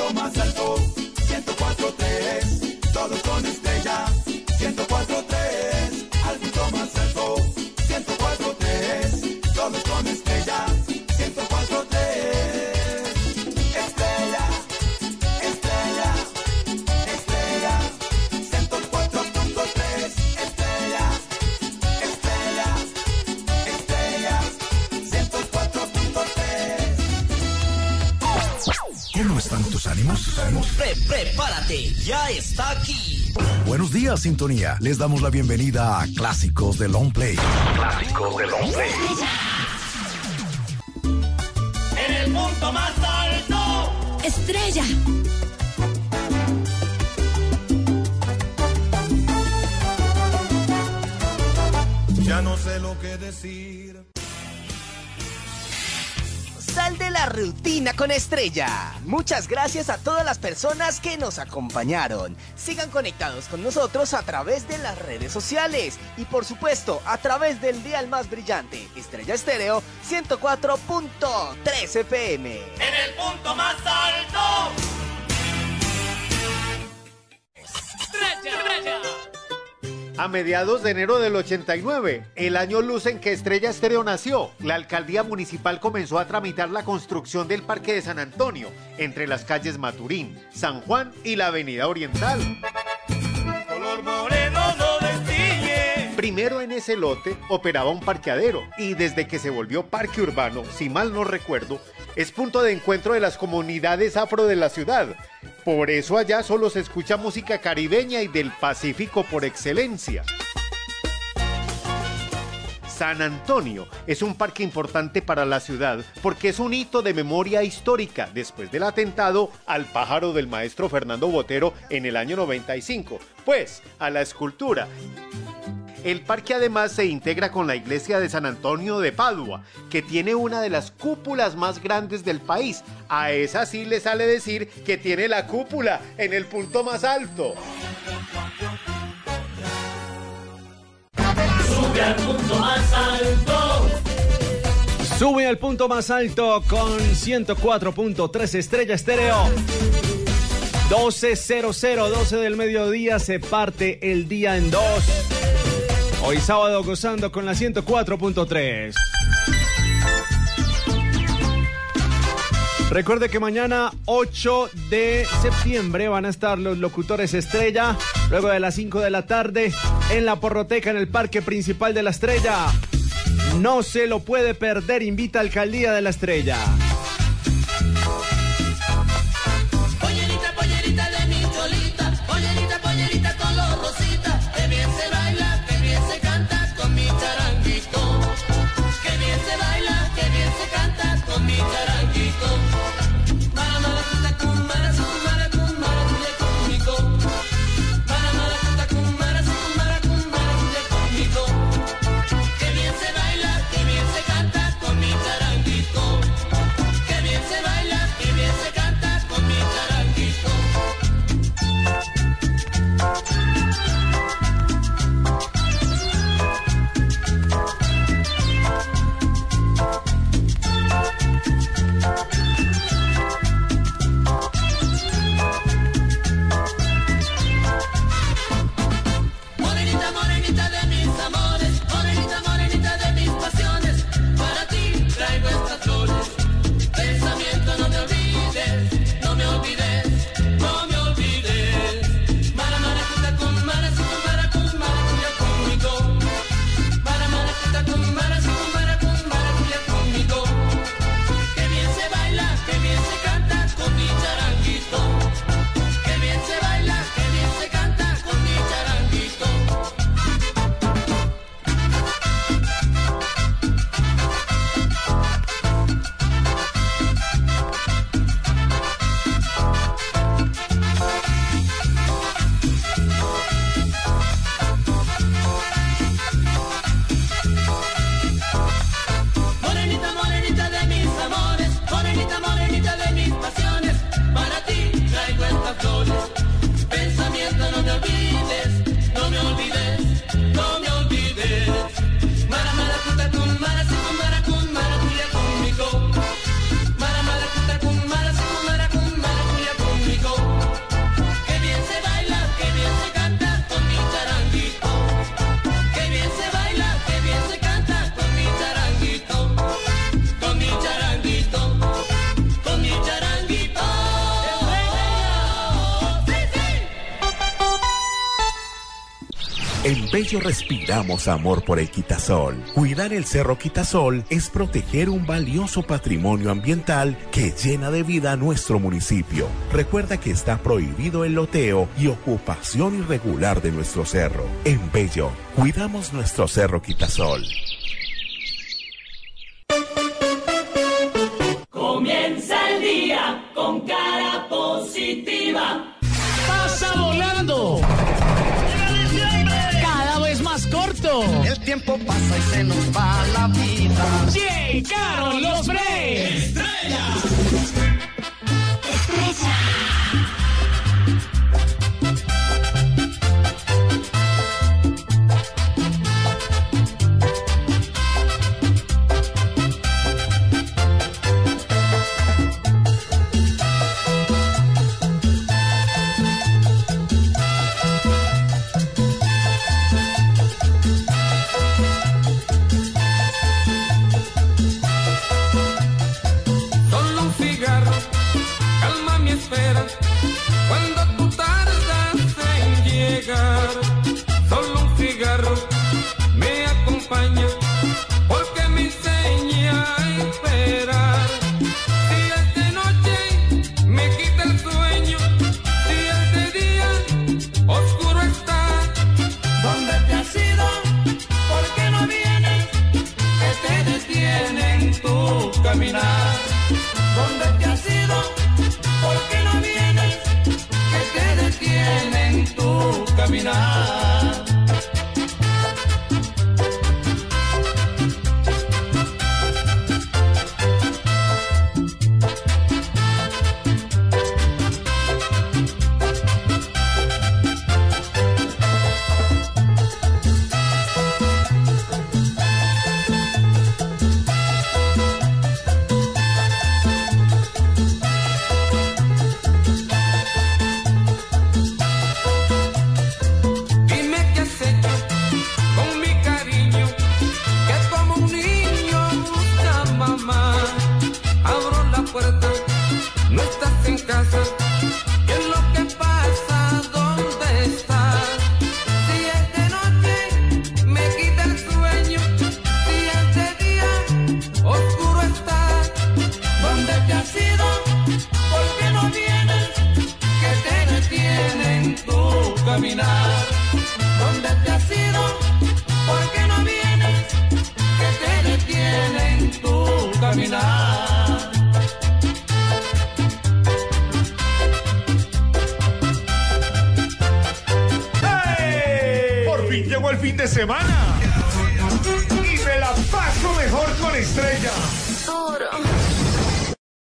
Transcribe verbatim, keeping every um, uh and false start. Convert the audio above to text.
punto más alto, ciento cuatro punto tres, todos con Estrella, ciento cuatro punto tres, al punto más alto, ciento cuatro punto tres, todos con Estrella, ciento cuatro punto tres, Estrella, Estrella, Estrella, ciento cuatro punto tres, Estrella, Estrella, Estrella, ciento cuatro punto tres. ¿Cómo están tus ánimos? Pre prepárate, ya está aquí. Buenos días, sintonía. Les damos la bienvenida a Clásicos de Long Play. Clásicos de Long Play. En el punto más alto, Estrella. Ya no sé lo que decir. Sal de la rutina con Estrella. Muchas gracias a todas las personas que nos acompañaron. Sigan conectados con nosotros a través de las redes sociales y por supuesto a través del dial más brillante, Estrella Estéreo ciento cuatro punto tres F M. en el punto más alto. Estrella, Estrella. A mediados de enero del ochenta y nueve, el año luz en que Estrella Estéreo nació, la alcaldía municipal comenzó a tramitar la construcción del Parque de San Antonio, entre las calles Maturín, San Juan y la Avenida Oriental. Color moreno no destiñe. Primero en ese lote operaba un parqueadero y desde que se volvió parque urbano, si mal no recuerdo, es punto de encuentro de las comunidades afro de la ciudad. Por eso allá solo se escucha música caribeña y del Pacífico por excelencia. San Antonio es un parque importante para la ciudad porque es un hito de memoria histórica después del atentado al pájaro del maestro Fernando Botero en el año noventa y cinco, pues a la escultura. El parque además se integra con la iglesia de San Antonio de Padua, que tiene una de las cúpulas más grandes del país. A esa sí le sale decir que tiene la cúpula en el punto más alto. Sube al punto más alto. Sube al punto más alto con ciento cuatro punto tres Estrella Estéreo. doce cero cero, doce del mediodía, se parte el día en dos. Hoy sábado gozando con la ciento cuatro punto tres. Recuerde que mañana ocho de septiembre van a estar los locutores Estrella, luego de las cinco de la tarde en la Porroteca en el Parque Principal de la Estrella. No se lo puede perder, invita a Alcaldía de la Estrella. Pollerita, pollerita de mi cholita, pollerita, pollerita color rosita, que bien se baila, que bien se canta con mi charanguito. Que bien se baila, que bien se canta con mi charanguito. Mara maracuta cum mara cum mara cum mara cuya conmigo. Mara maracuta cum mara cum mara cum mara cuya conmigo. Que bien se baila, que bien se canta con mi charanguito. En Bello respiramos amor por el Quitasol. Cuidar el Cerro Quitasol es proteger un valioso patrimonio ambiental que llena de vida a nuestro municipio. Recuerda que está prohibido el loteo y ocupación irregular de nuestro cerro. En Bello, cuidamos nuestro Cerro Quitasol. Comienza el día con cara positiva. Pasa volando. Cada vez más corto. El tiempo pasa y se nos va la vida. Llegaron los breaks. Estrella. Estrella. Llegó el fin de semana y me la paso mejor con Estrella. Duro.